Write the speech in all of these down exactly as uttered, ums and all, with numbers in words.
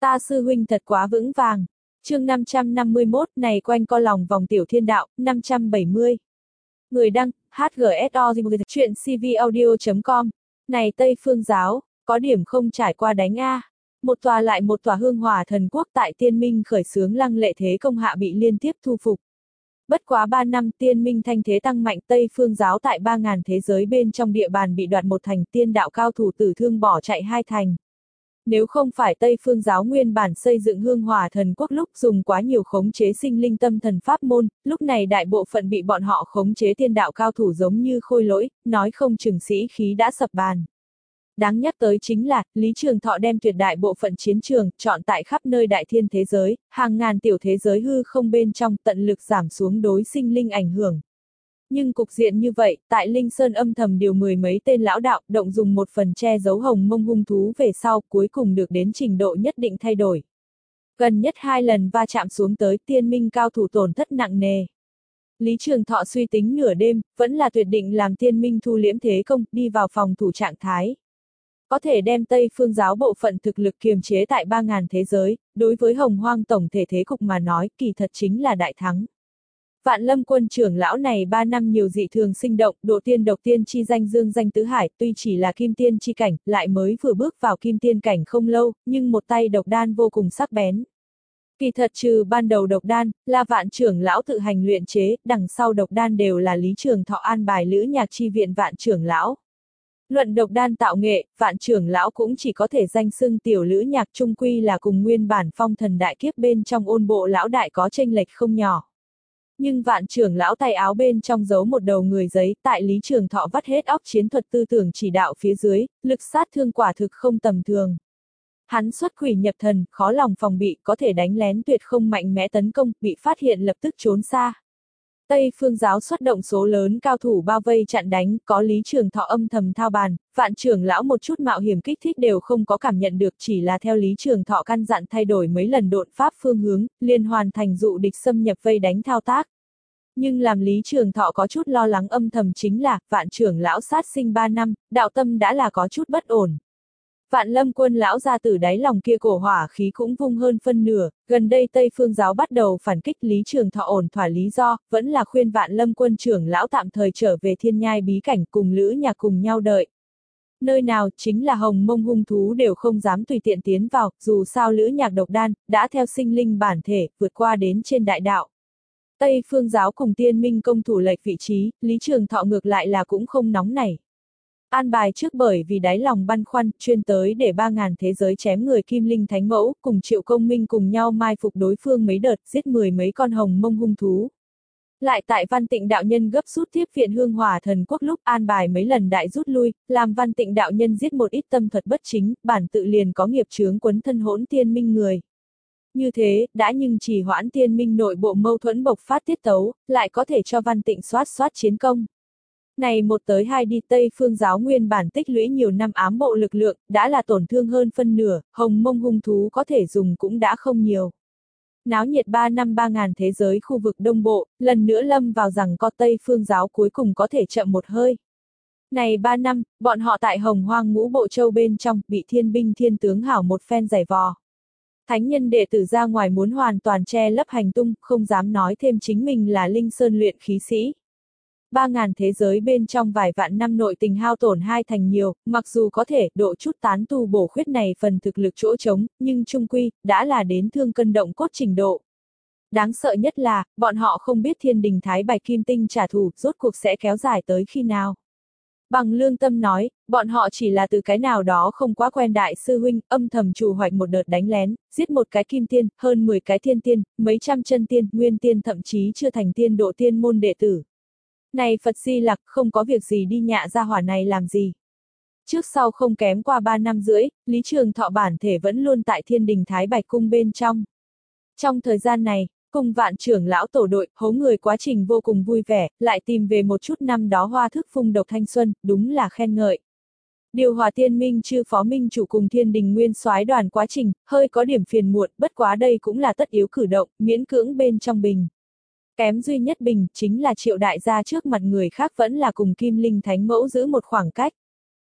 Ta sư huynh thật quá vững vàng. Chương năm trăm năm mươi mốt, này quanh co lòng vòng tiểu thiên đạo, năm trăm bảy mươi. Người đăng, hát giê ét o chuyện cvaudio chấm com. Này Tây Phương giáo, có điểm không trải qua đánh a. Một tòa lại một tòa hương hỏa thần quốc tại Tiên Minh khởi xướng lăng lệ thế công hạ bị liên tiếp thu phục. Bất quá ba năm Tiên Minh thanh thế tăng mạnh, Tây Phương giáo tại ba ngàn thế giới bên trong địa bàn bị đoạt một thành, tiên đạo cao thủ tử thương bỏ chạy hai thành. Nếu không phải Tây Phương giáo nguyên bản xây dựng hương hỏa thần quốc lúc dùng quá nhiều khống chế sinh linh tâm thần pháp môn, lúc này đại bộ phận bị bọn họ khống chế tiên đạo cao thủ giống như khôi lỗi, nói không chừng sĩ khí đã sập bàn. Đáng nhắc tới chính là, Lý Trường Thọ đem tuyệt đại bộ phận chiến trường, chọn tại khắp nơi đại thiên thế giới, hàng ngàn tiểu thế giới hư không bên trong tận lực giảm xuống đối sinh linh ảnh hưởng. Nhưng cục diện như vậy, tại Linh Sơn âm thầm điều mười mấy tên lão đạo, động dùng một phần che giấu hồng mông hung thú về sau, cuối cùng được đến trình độ nhất định thay đổi. Gần nhất hai lần va chạm xuống tới, Tiên Minh cao thủ tổn thất nặng nề. Lý Trường Thọ suy tính nửa đêm, vẫn là tuyệt định làm Tiên Minh thu liễm thế công, đi vào phòng thủ trạng thái. Có thể đem Tây Phương giáo bộ phận thực lực kiềm chế tại ba ngàn thế giới, đối với Hồng Hoang tổng thể thế cục mà nói, kỳ thật chính là đại thắng. Vạn Lâm quân trưởng lão này ba năm nhiều dị thường sinh động, độ tiên độc tiên chi danh dương danh tứ hải, tuy chỉ là kim tiên chi cảnh, lại mới vừa bước vào kim tiên cảnh không lâu, nhưng một tay độc đan vô cùng sắc bén. Kỳ thật trừ ban đầu độc đan, là vạn trưởng lão tự hành luyện chế, đằng sau độc đan đều là Lý Trường Thọ an bài lữ nhạc chi viện vạn trưởng lão. Luận độc đan tạo nghệ, vạn trưởng lão cũng chỉ có thể danh xưng tiểu lữ nhạc, trung quy là cùng nguyên bản phong thần đại kiếp bên trong ôn bộ lão đại có chênh lệch không nhỏ. Nhưng vạn trưởng lão tay áo bên trong giấu một đầu người giấy, tại Lý Trường Thọ vắt hết óc chiến thuật tư tưởng chỉ đạo phía dưới, lực sát thương quả thực không tầm thường. Hắn xuất quỷ nhập thần, khó lòng phòng bị, có thể đánh lén tuyệt không mạnh mẽ tấn công, bị phát hiện lập tức trốn xa. Tây Phương giáo xuất động số lớn cao thủ bao vây chặn đánh, có Lý Trường Thọ âm thầm thao bàn, vạn trưởng lão một chút mạo hiểm kích thích đều không có cảm nhận được, chỉ là theo Lý Trường Thọ căn dặn thay đổi mấy lần độn pháp phương hướng, liền hoàn thành dụ địch xâm nhập vây đánh thao tác. Nhưng làm Lý Trường Thọ có chút lo lắng âm thầm chính là, vạn trưởng lão sát sinh ba năm, đạo tâm đã là có chút bất ổn. Vạn Lâm quân lão ra từ đáy lòng kia cổ hỏa khí cũng vung hơn phân nửa, gần đây Tây Phương giáo bắt đầu phản kích, Lý Trường Thọ ổn thỏa lý do, vẫn là khuyên Vạn Lâm quân trưởng lão tạm thời trở về thiên nhai bí cảnh cùng lữ nhạc cùng nhau đợi. Nơi nào chính là hồng mông hung thú đều không dám tùy tiện tiến vào, dù sao lữ nhạc độc đan, đã theo sinh linh bản thể, vượt qua đến trên đại đạo. Tây Phương giáo cùng Tiên Minh công thủ lệch vị trí, Lý Trường Thọ ngược lại là cũng không nóng nảy. An bài trước bởi vì đáy lòng băn khoăn, chuyên tới để ba ngàn thế giới chém người Kim Linh Thánh Mẫu, cùng Triệu Công Minh cùng nhau mai phục đối phương mấy đợt, giết mười mấy con hồng mông hung thú. Lại tại Văn Tịnh đạo nhân gấp rút tiếp viện hương hỏa thần quốc lúc an bài mấy lần đại rút lui, làm Văn Tịnh đạo nhân giết một ít tâm thuật bất chính, bản tự liền có nghiệp chướng quấn thân hỗn Tiên Minh người. Như thế, đã nhưng chỉ hoãn Tiên Minh nội bộ mâu thuẫn bộc phát tiết tấu, lại có thể cho Văn Tịnh soát soát chiến công. Này một tới hai đi, Tây Phương giáo nguyên bản tích lũy nhiều năm ám bộ lực lượng, đã là tổn thương hơn phân nửa, hồng mông hung thú có thể dùng cũng đã không nhiều. Náo nhiệt ba năm ba ngàn thế giới khu vực đông bộ, lần nữa lâm vào rằng có Tây Phương giáo cuối cùng có thể chậm một hơi. Này ba năm, bọn họ tại Hồng Hoang ngũ bộ châu bên trong, bị thiên binh thiên tướng hảo một phen giày vò. Thánh nhân đệ tử ra ngoài muốn hoàn toàn che lấp hành tung, không dám nói thêm chính mình là Linh Sơn luyện khí sĩ. Ba ngàn thế giới bên trong vài vạn năm nội tình hao tổn hai thành nhiều, mặc dù có thể độ chút tán tu bổ khuyết này phần thực lực chỗ trống, nhưng trung quy, đã là đến thương cân động cốt trình độ. Đáng sợ nhất là, bọn họ không biết thiên đình thái bạch kim tinh trả thù, rốt cuộc sẽ kéo dài tới khi nào. Bằng lương tâm nói, bọn họ chỉ là từ cái nào đó không quá quen đại sư huynh, âm thầm trù hoạch một đợt đánh lén, giết một cái kim tiên, hơn mười cái thiên tiên, mấy trăm chân tiên, nguyên tiên thậm chí chưa thành tiên độ tiên môn đệ tử. Này Phật Di Lặc, không có việc gì đi nhạ ra hỏa này làm gì. Trước sau không kém qua ba năm rưỡi, Lý Trường Thọ bản thể vẫn luôn tại thiên đình Thái Bạch Cung bên trong. Trong thời gian này, cùng vạn trưởng lão tổ đội, hố người quá trình vô cùng vui vẻ, lại tìm về một chút năm đó hoa thức phung độc thanh xuân, đúng là khen ngợi. Điều hòa Tiên Minh chư phó minh chủ cùng thiên đình nguyên soái đoàn quá trình, hơi có điểm phiền muộn, bất quá đây cũng là tất yếu cử động, miễn cưỡng bên trong bình. Kém duy nhất bình, chính là Triệu đại gia trước mặt người khác vẫn là cùng Kim Linh Thánh Mẫu giữ một khoảng cách.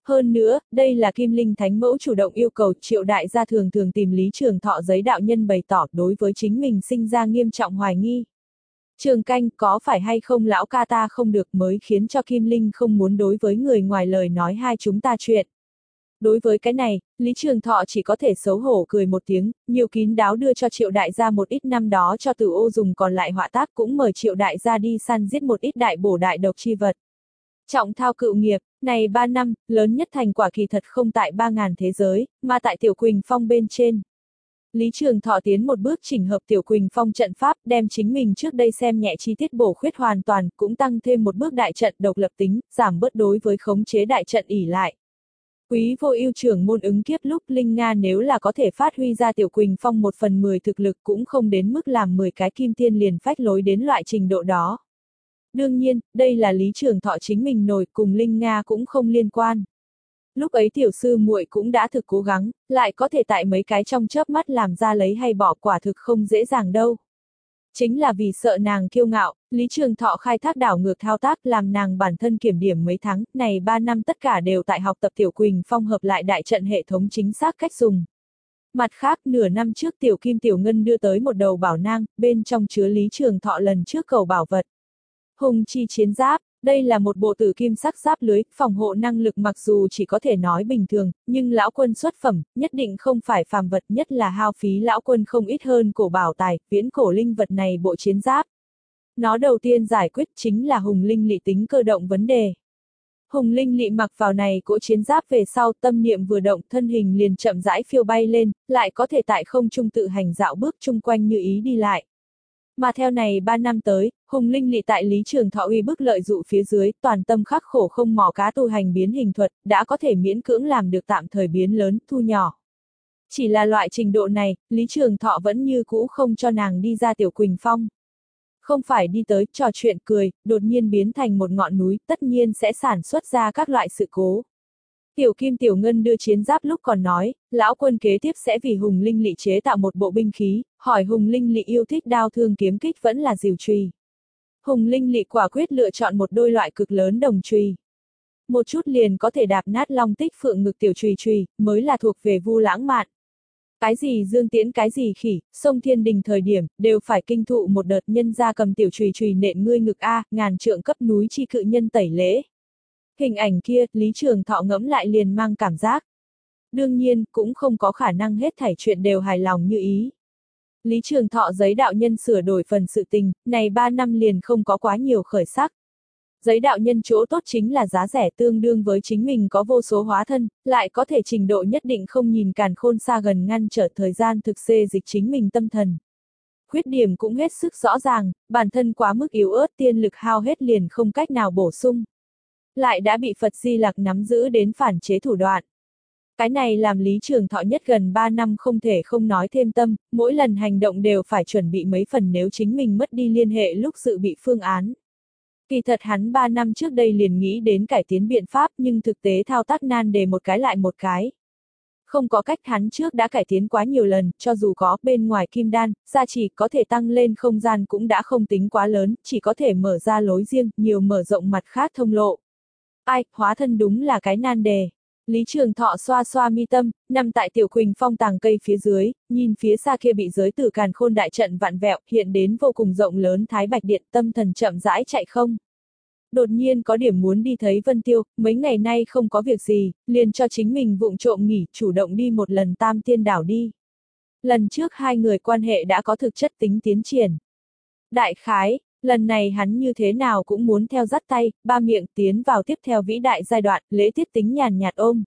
Hơn nữa, đây là Kim Linh Thánh Mẫu chủ động yêu cầu, Triệu đại gia thường thường tìm Lý Trường Thọ giấy đạo nhân bày tỏ đối với chính mình sinh ra nghiêm trọng hoài nghi. Trường Canh, có phải hay không lão ca ta không được mới khiến cho Kim Linh không muốn đối với người ngoài lời nói hai chúng ta chuyện. Đối với cái này, Lý Trường Thọ chỉ có thể xấu hổ cười một tiếng, nhiều kín đáo đưa cho Triệu đại gia một ít năm đó cho Tử Ô dùng còn lại họa tác, cũng mời Triệu đại gia đi săn giết một ít đại bổ đại độc chi vật. Trọng thao cựu nghiệp, này ba năm, lớn nhất thành quả kỳ thật không tại ba ngàn thế giới, mà tại Tiểu Quỳnh Phong bên trên. Lý Trường Thọ tiến một bước chỉnh hợp Tiểu Quỳnh Phong trận pháp, đem chính mình trước đây xem nhẹ chi tiết bổ khuyết hoàn toàn, cũng tăng thêm một bước đại trận độc lập tính, giảm bớt đối với khống chế đại trận ỷ lại. Quý vô ưu trưởng môn ứng kiếp lúc Linh Nga nếu là có thể phát huy ra Tiểu Quỳnh Phong một phần mười thực lực cũng không đến mức làm mười cái kim tiên liền phách lối đến loại trình độ đó. Đương nhiên, đây là Lý Trường Thọ chính mình nổi, cùng Linh Nga cũng không liên quan. Lúc ấy tiểu sư muội cũng đã thực cố gắng, lại có thể tại mấy cái trong chớp mắt làm ra lấy hay bỏ, quả thực không dễ dàng đâu. Chính là vì sợ nàng kiêu ngạo, Lý Trường Thọ khai thác đảo ngược thao tác làm nàng bản thân kiểm điểm mấy tháng, này ba năm tất cả đều tại học tập Tiểu Quỳnh Phong hợp lại đại trận hệ thống chính xác cách dùng. Mặt khác, nửa năm trước Tiểu Kim Tiểu Ngân đưa tới một đầu bảo nang, bên trong chứa Lý Trường Thọ lần trước cầu bảo vật. Hùng chi chiến giáp, đây là một bộ tử kim sắc giáp lưới, phòng hộ năng lực mặc dù chỉ có thể nói bình thường, nhưng lão quân xuất phẩm, nhất định không phải phàm vật, nhất là hao phí lão quân không ít hơn cổ bảo tài, viễn cổ linh vật này bộ chiến giáp. Nó đầu tiên giải quyết chính là hùng linh lị tính cơ động vấn đề. Hùng linh lị mặc vào này cỗ chiến giáp về sau, tâm niệm vừa động, thân hình liền chậm rãi phiêu bay lên, lại có thể tại không trung tự hành dạo bước chung quanh như ý đi lại. Mà theo này ba năm tới, Hùng Linh Lị tại Lý Trường Thọ uy bức lợi dụ phía dưới, toàn tâm khắc khổ không mò cá tu hành biến hình thuật, đã có thể miễn cưỡng làm được tạm thời biến lớn, thu nhỏ. Chỉ là loại trình độ này, Lý Trường Thọ vẫn như cũ không cho nàng đi ra Tiểu Quỳnh Phong. Không phải đi tới, trò chuyện cười, đột nhiên biến thành một ngọn núi, tất nhiên sẽ sản xuất ra các loại sự cố. Tiểu Kim Tiểu Ngân đưa chiến giáp lúc còn nói, lão quân kế tiếp sẽ vì Hùng Linh Lị chế tạo một bộ binh khí, hỏi Hùng Linh Lị yêu thích đao thương kiếm kích vẫn là diều chùy. Hùng Linh Lị quả quyết lựa chọn một đôi loại cực lớn đồng chùy. Một chút liền có thể đạp nát Long Tích Phượng ngực tiểu chùy chùy, mới là thuộc về Vu Lãng Mạn. Cái gì Dương Tiễn cái gì khỉ, sông Thiên Đình thời điểm, đều phải kinh thụ một đợt nhân ra cầm tiểu chùy chùy nện ngươi ngực a, ngàn trượng cấp núi chi cự nhân tẩy lễ. Hình ảnh kia, Lý Trường Thọ ngẫm lại liền mang cảm giác. Đương nhiên, cũng không có khả năng hết thảy chuyện đều hài lòng như ý. Lý Trường Thọ giấy đạo nhân sửa đổi phần sự tình, này ba năm liền không có quá nhiều khởi sắc. Giấy đạo nhân chỗ tốt chính là giá rẻ tương đương với chính mình có vô số hóa thân, lại có thể trình độ nhất định không nhìn càn khôn xa gần ngăn trở thời gian thực xê dịch chính mình tâm thần. Khuyết điểm cũng hết sức rõ ràng, bản thân quá mức yếu ớt tiên lực hao hết liền không cách nào bổ sung. Lại đã bị Phật Di Lặc nắm giữ đến phản chế thủ đoạn. Cái này làm Lý Trường Thọ nhất gần ba năm không thể không nói thêm tâm, mỗi lần hành động đều phải chuẩn bị mấy phần nếu chính mình mất đi liên hệ lúc dự bị phương án. Kỳ thật hắn ba năm trước đây liền nghĩ đến cải tiến biện pháp nhưng thực tế thao tác nan đề một cái lại một cái. Không có cách hắn trước đã cải tiến quá nhiều lần, cho dù có bên ngoài kim đan, gia chỉ có thể tăng lên không gian cũng đã không tính quá lớn, chỉ có thể mở ra lối riêng, nhiều mở rộng mặt khác thông lộ. Ai, hóa thân đúng là cái nan đề. Lý Trường Thọ xoa xoa mi tâm, nằm tại Tiểu Quỳnh Phong tàng cây phía dưới, nhìn phía xa kia bị giới tử càn khôn đại trận vạn vẹo, hiện đến vô cùng rộng lớn Thái Bạch Điện, tâm thần chậm rãi chạy không. Đột nhiên có điểm muốn đi thấy Vân Tiêu, mấy ngày nay không có việc gì, liền cho chính mình vụng trộm nghỉ, chủ động đi một lần Tam Tiên Đảo đi. Lần trước hai người quan hệ đã có thực chất tính tiến triển. Đại khái, lần này hắn như thế nào cũng muốn theo dắt tay, ba miệng tiến vào tiếp theo vĩ đại giai đoạn, lễ tiết tính nhàn nhạt ôm.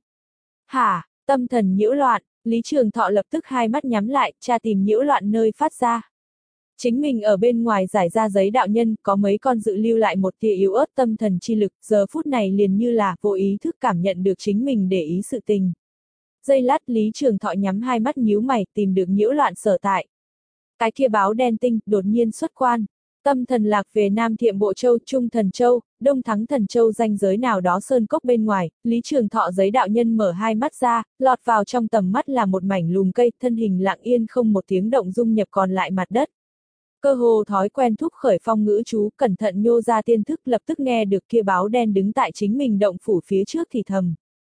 Hả, tâm thần nhiễu loạn, Lý Trường Thọ lập tức hai mắt nhắm lại, tra tìm nhiễu loạn nơi phát ra. Chính mình ở bên ngoài giải ra giấy đạo nhân, có mấy con dự lưu lại một tia yếu ớt tâm thần chi lực, giờ phút này liền như là vô ý thức cảm nhận được chính mình để ý sự tình. Giây lát Lý Trường Thọ nhắm hai mắt nhíu mày, tìm được nhiễu loạn sở tại. Cái kia báo đen tinh, đột nhiên xuất quan. Tâm thần lạc về Nam Thiệm Bộ Châu, Trung Thần Châu, Đông Thắng Thần Châu ranh giới nào đó sơn cốc bên ngoài, Lý Trường Thọ giấy đạo nhân mở hai mắt ra, lọt vào trong tầm mắt là một mảnh lùm cây, thân hình lặng yên không một tiếng động dung nhập còn lại mặt đất. Cơ hồ thói quen thúc khởi phong ngữ chú, cẩn thận nhô ra tiên thức lập tức nghe được kia báo đen đứng tại chính mình động phủ phía trước thì thầm.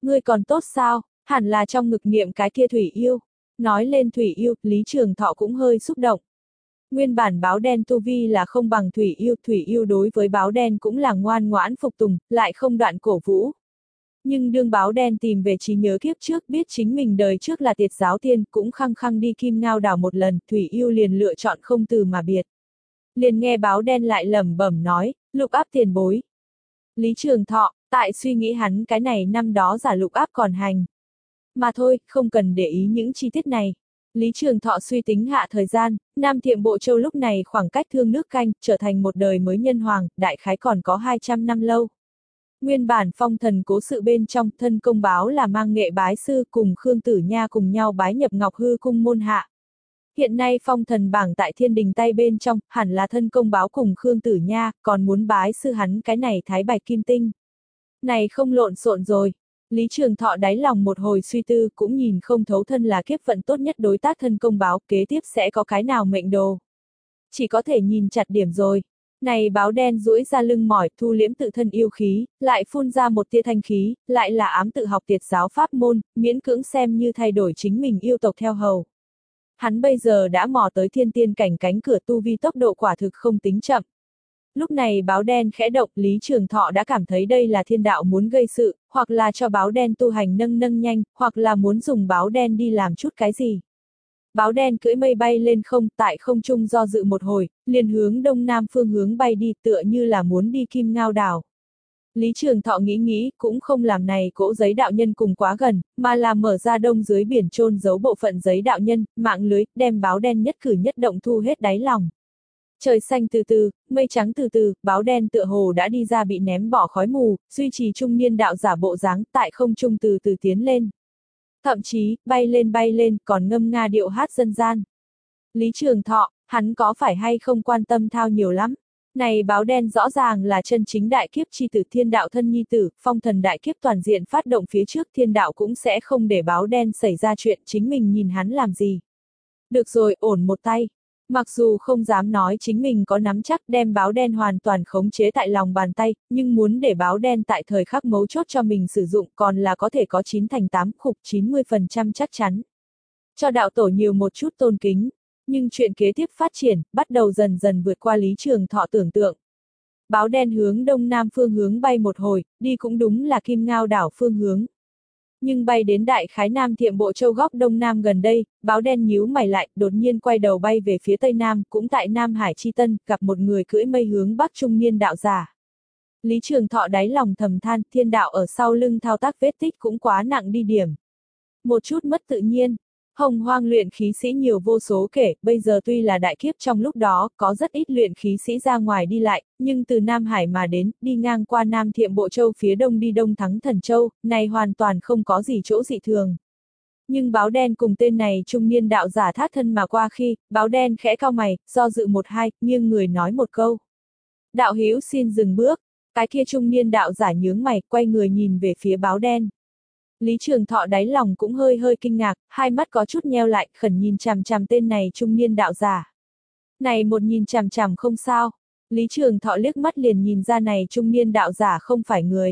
Ngươi còn tốt sao, hẳn là trong ngực niệm cái kia Thủy Yêu. Nói lên Thủy Yêu, Lý Trường Thọ cũng hơi xúc động. Nguyên bản báo đen tu vi là không bằng Thủy Yêu, Thủy Yêu đối với báo đen cũng là ngoan ngoãn phục tùng, lại không đoạn cổ vũ. Nhưng đương báo đen tìm về trí nhớ kiếp trước biết chính mình đời trước là Tiệt giáo tiên, cũng khăng khăng đi Kim Ngao đảo một lần, Thủy Yêu liền lựa chọn không từ mà biệt. Liền nghe báo đen lại lẩm bẩm nói, Lục Áp tiền bối. Lý Trường Thọ, tại suy nghĩ hắn cái này năm đó giả Lục Áp còn hành. Mà thôi, không cần để ý những chi tiết này. Lý Trường Thọ suy tính hạ thời gian, Nam Thiệm Bộ Châu lúc này khoảng cách Thương Nước Canh, trở thành một đời mới nhân hoàng, đại khái còn có hai trăm năm lâu. Nguyên bản phong thần cố sự bên trong, thân công báo là mang nghệ bái sư cùng Khương Tử Nha cùng nhau bái nhập Ngọc Hư cung môn hạ. Hiện nay phong thần bảng tại thiên đình tay bên trong, hẳn là thân công báo cùng Khương Tử Nha, còn muốn bái sư hắn cái này Thái Bạch Kim Tinh. Này không lộn xộn rồi. Lý Trường Thọ đáy lòng một hồi suy tư, cũng nhìn không thấu thân là kiếp vận tốt nhất đối tác thân công báo, kế tiếp sẽ có cái nào mệnh đồ. Chỉ có thể nhìn chặt điểm rồi. Này báo đen duỗi ra lưng mỏi, thu liễm tự thân yêu khí, lại phun ra một tia thanh khí, lại là ám tự học Tiệt giáo pháp môn, miễn cưỡng xem như thay đổi chính mình yêu tộc theo hầu. Hắn bây giờ đã mò tới thiên tiên cảnh cánh cửa tu vi, tốc độ quả thực không tính chậm. Lúc này báo đen khẽ động, Lý Trường Thọ đã cảm thấy đây là thiên đạo muốn gây sự, hoặc là cho báo đen tu hành nâng nâng nhanh, hoặc là muốn dùng báo đen đi làm chút cái gì. Báo đen cưỡi mây bay lên không, tại không trung do dự một hồi, liền hướng đông nam phương hướng bay đi, tựa như là muốn đi Kim Ngao đảo. Lý Trường Thọ nghĩ nghĩ, cũng không làm này cỗ giấy đạo nhân cùng quá gần, mà là mở ra đông dưới biển chôn giấu bộ phận giấy đạo nhân, mạng lưới, đem báo đen nhất cử nhất động thu hết đáy lòng. Trời xanh từ từ, mây trắng từ từ, báo đen tựa hồ đã đi ra bị ném bỏ khói mù, duy trì trung niên đạo giả bộ dáng, tại không trung từ từ tiến lên. Thậm chí, bay lên bay lên, còn ngâm nga điệu hát dân gian. Lý Trường Thọ, hắn có phải hay không quan tâm thao nhiều lắm? Này báo đen rõ ràng là chân chính đại kiếp chi tử thiên đạo thân nhi tử, phong thần đại kiếp toàn diện phát động phía trước thiên đạo cũng sẽ không để báo đen xảy ra chuyện, chính mình nhìn hắn làm gì. Được rồi, ổn một tay. Mặc dù không dám nói chính mình có nắm chắc đem báo đen hoàn toàn khống chế tại lòng bàn tay, nhưng muốn để báo đen tại thời khắc mấu chốt cho mình sử dụng còn là có thể có chín thành tám khục chín mươi phần trăm chắc chắn. Cho đạo tổ nhiều một chút tôn kính, nhưng chuyện kế tiếp phát triển, bắt đầu dần dần vượt qua Lý Trường Thọ tưởng tượng. Báo đen hướng đông nam phương hướng bay một hồi, đi cũng đúng là Kim Ngao đảo phương hướng. Nhưng bay đến đại khái Nam Thiệm Bộ Châu góc đông nam gần đây, báo đen nhíu mày lại, đột nhiên quay đầu bay về phía tây nam, cũng tại Nam Hải Chi Tân, gặp một người cưỡi mây hướng bắc trung niên đạo giả. Lý Trường Thọ đáy lòng thầm than, thiên đạo ở sau lưng thao tác vết tích cũng quá nặng đi điểm. Một chút mất tự nhiên. Hồng Hoang luyện khí sĩ nhiều vô số kể, bây giờ tuy là đại kiếp trong lúc đó, có rất ít luyện khí sĩ ra ngoài đi lại, nhưng từ Nam Hải mà đến, đi ngang qua Nam Thiệm Bộ Châu phía đông đi Đông Thắng Thần Châu, này hoàn toàn không có gì chỗ dị thường. Nhưng báo đen cùng tên này trung niên đạo giả thác thân mà qua khi, báo đen khẽ cau mày, do dự một hai, nghiêng người nói một câu. Đạo hữu xin dừng bước, cái kia trung niên đạo giả nhướng mày, quay người nhìn về phía báo đen. Lý Trường Thọ đáy lòng cũng hơi hơi kinh ngạc, hai mắt có chút nheo lại, khẩn nhìn chằm chằm tên này trung niên đạo giả. Này một nhìn chằm chằm không sao, Lý Trường Thọ liếc mắt liền nhìn ra này trung niên đạo giả không phải người.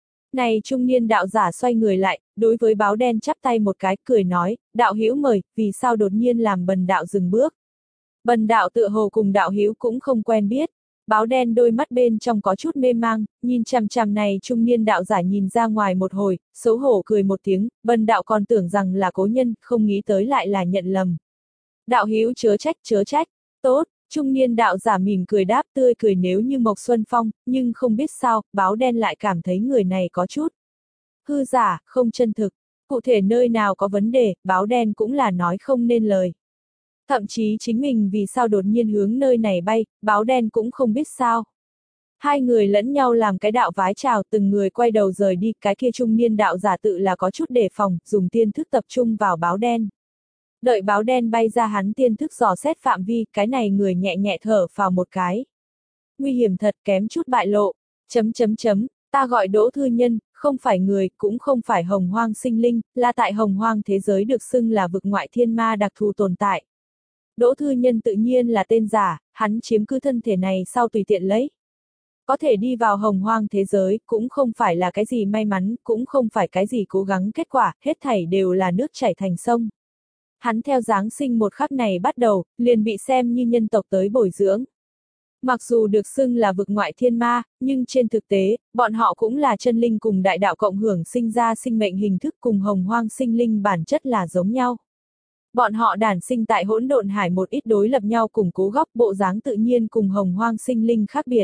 Này trung niên đạo giả xoay người lại, đối với báo đen chắp tay một cái, cười nói, đạo hữu mời, vì sao đột nhiên làm bần đạo dừng bước. Bần đạo tựa hồ cùng đạo hữu cũng không quen biết. Báo đen đôi mắt bên trong có chút mê mang, nhìn chằm chằm này trung niên đạo giả nhìn ra ngoài một hồi, xấu hổ cười một tiếng, bần đạo còn tưởng rằng là cố nhân, không nghĩ tới lại là nhận lầm. Đạo hữu chớ trách chớ trách, tốt, trung niên đạo giả mỉm cười đáp tươi cười nếu như Mộc Xuân Phong, nhưng không biết sao, báo đen lại cảm thấy người này có chút hư giả, không chân thực, cụ thể nơi nào có vấn đề, báo đen cũng là nói không nên lời. Thậm chí chính mình vì sao đột nhiên hướng nơi này bay, báo đen cũng không biết sao. Hai người lẫn nhau làm cái đạo vái chào, từng người quay đầu rời đi, cái kia trung niên đạo giả tự là có chút đề phòng, dùng tiên thức tập trung vào báo đen. Đợi báo đen bay ra hắn tiên thức dò xét phạm vi, cái này người nhẹ nhẹ thở vào một cái. Nguy hiểm thật, kém chút bại lộ, chấm chấm chấm, ta gọi Đỗ Thư Nhân, không phải người, cũng không phải hồng hoang sinh linh, là tại hồng hoang thế giới được xưng là vực ngoại thiên ma đặc thù tồn tại. Đỗ Thư Nhân tự nhiên là tên giả, hắn chiếm cứ thân thể này sau tùy tiện lấy. Có thể đi vào hồng hoang thế giới, cũng không phải là cái gì may mắn, cũng không phải cái gì cố gắng kết quả, hết thảy đều là nước chảy thành sông. Hắn theo Giáng sinh một khắc này bắt đầu, liền bị xem như nhân tộc tới bồi dưỡng. Mặc dù được xưng là vực ngoại thiên ma, nhưng trên thực tế, bọn họ cũng là chân linh cùng đại đạo cộng hưởng sinh ra sinh mệnh hình thức cùng hồng hoang sinh linh bản chất là giống nhau. Bọn họ đản sinh tại hỗn độn hải một ít đối lập nhau củng cố góc bộ dáng tự nhiên cùng hồng hoang sinh linh khác biệt.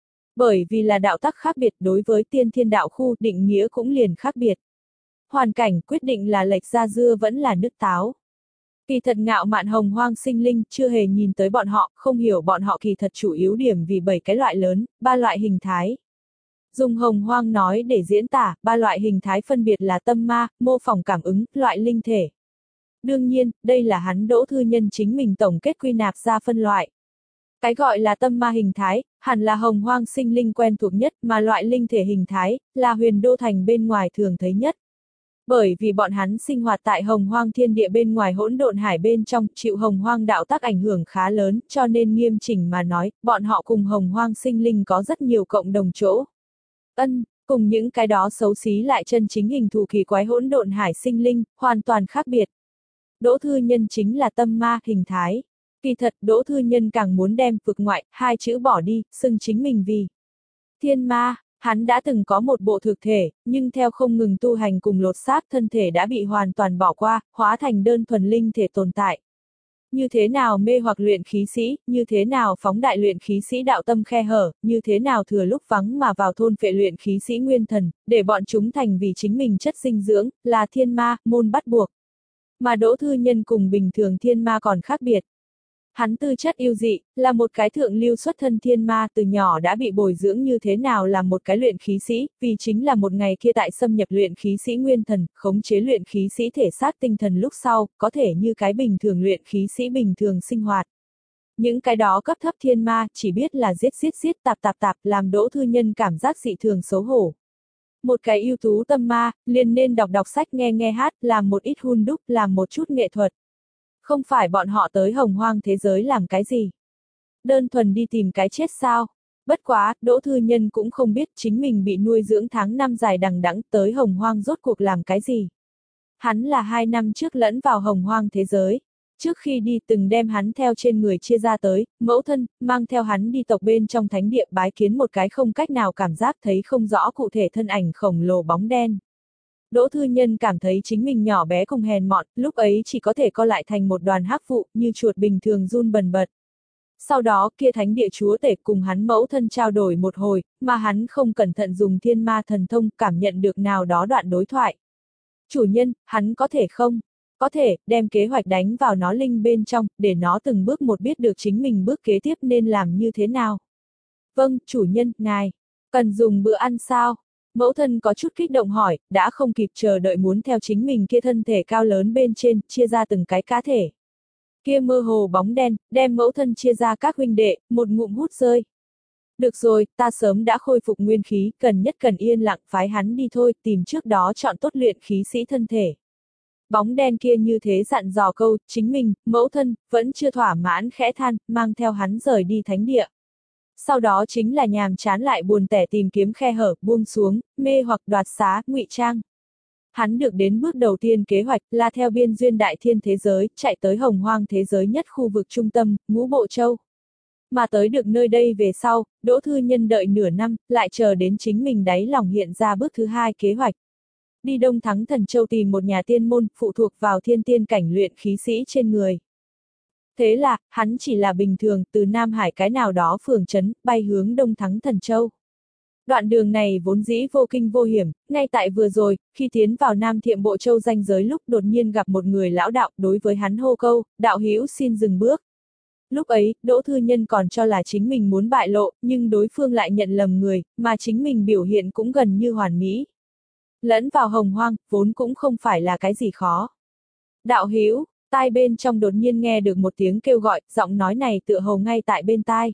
Bởi vì là đạo tắc khác biệt đối với tiên thiên đạo khu định nghĩa cũng liền khác biệt. Hoàn cảnh quyết định là lệch ra dưa vẫn là nước táo. Kỳ thật ngạo mạn hồng hoang sinh linh chưa hề nhìn tới bọn họ, không hiểu bọn họ kỳ thật chủ yếu điểm vì bảy cái loại lớn, ba loại hình thái. Dùng hồng hoang nói để diễn tả, ba loại hình thái phân biệt là tâm ma, mô phỏng cảm ứng, loại linh thể. Đương nhiên, đây là hắn Đỗ Thư Nhân chính mình tổng kết quy nạp ra phân loại. Cái gọi là tâm ma hình thái, hẳn là hồng hoang sinh linh quen thuộc nhất, mà loại linh thể hình thái, là huyền đô thành bên ngoài thường thấy nhất. Bởi vì bọn hắn sinh hoạt tại hồng hoang thiên địa bên ngoài hỗn độn hải bên trong, chịu hồng hoang đạo tác ảnh hưởng khá lớn, cho nên nghiêm chỉnh mà nói, bọn họ cùng hồng hoang sinh linh có rất nhiều cộng đồng chỗ. Ân, cùng những cái đó xấu xí lại chân chính hình thù kỳ quái hỗn độn hải sinh linh, hoàn toàn khác biệt. Đỗ Thư Nhân chính là tâm ma hình thái. Kỳ thật, Đỗ Thư Nhân càng muốn đem vực ngoại, hai chữ bỏ đi, xưng chính mình vì thiên ma. Hắn đã từng có một bộ thực thể, nhưng theo không ngừng tu hành cùng lột xác thân thể đã bị hoàn toàn bỏ qua, hóa thành đơn thuần linh thể tồn tại. Như thế nào mê hoặc luyện khí sĩ, như thế nào phóng đại luyện khí sĩ đạo tâm khe hở, như thế nào thừa lúc vắng mà vào thôn phệ luyện khí sĩ nguyên thần, để bọn chúng thành vì chính mình chất dinh dưỡng, là thiên ma, môn bắt buộc. Mà Đỗ Thư Nhân cùng bình thường thiên ma còn khác biệt. Hắn tư chất yêu dị, là một cái thượng lưu xuất thân thiên ma từ nhỏ đã bị bồi dưỡng như thế nào là một cái luyện khí sĩ, vì chính là một ngày kia tại xâm nhập luyện khí sĩ nguyên thần, khống chế luyện khí sĩ thể xác tinh thần lúc sau, có thể như cái bình thường luyện khí sĩ bình thường sinh hoạt. Những cái đó cấp thấp thiên ma chỉ biết là giết giết giết tạp tạp tạp làm Đỗ Thư Nhân cảm giác dị thường xấu hổ. Một cái ưu tú tâm ma, liền nên đọc đọc sách nghe nghe hát, làm một ít hun đúc, làm một chút nghệ thuật. Không phải bọn họ tới hồng hoang thế giới làm cái gì. Đơn thuần đi tìm cái chết sao. Bất quá, Đỗ Thư Nhân cũng không biết chính mình bị nuôi dưỡng tháng năm dài đằng đẵng tới hồng hoang rốt cuộc làm cái gì. Hắn là hai năm trước lẫn vào hồng hoang thế giới. Trước khi đi từng đem hắn theo trên người chia ra tới, mẫu thân, mang theo hắn đi tộc bên trong thánh địa bái kiến một cái không cách nào cảm giác thấy không rõ cụ thể thân ảnh khổng lồ bóng đen. Đỗ Thư Nhân cảm thấy chính mình nhỏ bé cùng hèn mọn, lúc ấy chỉ có thể co lại thành một đoàn hắc vụ, như chuột bình thường run bần bật. Sau đó kia thánh địa chúa tể cùng hắn mẫu thân trao đổi một hồi, mà hắn không cẩn thận dùng thiên ma thần thông cảm nhận được nào đó đoạn đối thoại. Chủ nhân, hắn có thể không? Có thể, đem kế hoạch đánh vào nó linh bên trong, để nó từng bước một biết được chính mình bước kế tiếp nên làm như thế nào. Vâng, chủ nhân, ngài, cần dùng bữa ăn sao? Mẫu thân có chút kích động hỏi, đã không kịp chờ đợi muốn theo chính mình kia thân thể cao lớn bên trên, chia ra từng cái cá thể. Kia mơ hồ bóng đen, đem mẫu thân chia ra các huynh đệ, một ngụm hút rơi. Được rồi, ta sớm đã khôi phục nguyên khí, cần nhất cần yên lặng phái hắn đi thôi, tìm trước đó chọn tốt luyện khí sĩ thân thể. Bóng đen kia như thế dặn dò câu, chính mình, mẫu thân, vẫn chưa thỏa mãn khẽ than, mang theo hắn rời đi thánh địa. Sau đó chính là nhàm chán lại buồn tẻ tìm kiếm khe hở, buông xuống, mê hoặc đoạt xá, ngụy trang. Hắn được đến bước đầu tiên kế hoạch là theo biên duyên đại thiên thế giới, chạy tới hồng hoang thế giới nhất khu vực trung tâm, Ngũ Bộ Châu. Mà tới được nơi đây về sau, Đỗ Thư Nhân đợi nửa năm, lại chờ đến chính mình đáy lòng hiện ra bước thứ hai kế hoạch. Đi Đông Thắng Thần Châu tìm một nhà tiên môn, phụ thuộc vào thiên tiên cảnh luyện khí sĩ trên người. Thế là, hắn chỉ là bình thường, từ Nam Hải cái nào đó phường trấn, bay hướng Đông Thắng Thần Châu. Đoạn đường này vốn dĩ vô kinh vô hiểm, ngay tại vừa rồi, khi tiến vào Nam Thiệm Bộ Châu ranh giới lúc đột nhiên gặp một người lão đạo, đối với hắn hô câu, đạo hữu xin dừng bước. Lúc ấy, Đỗ Thư Nhân còn cho là chính mình muốn bại lộ, nhưng đối phương lại nhận lầm người, mà chính mình biểu hiện cũng gần như hoàn mỹ. Lẫn vào hồng hoang, vốn cũng không phải là cái gì khó. Đạo hữu, tai bên trong đột nhiên nghe được một tiếng kêu gọi, giọng nói này tựa hồ ngay tại bên tai.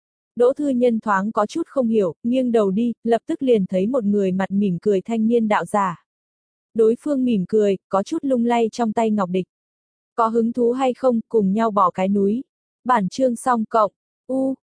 Đỗ Thư Nhân thoáng có chút không hiểu, nghiêng đầu đi, lập tức liền thấy một người mặt mỉm cười thanh niên đạo giả. Đối phương mỉm cười, có chút lung lay trong tay ngọc địch. Có hứng thú hay không, cùng nhau bỏ cái núi. Bản chương xong cộng. U,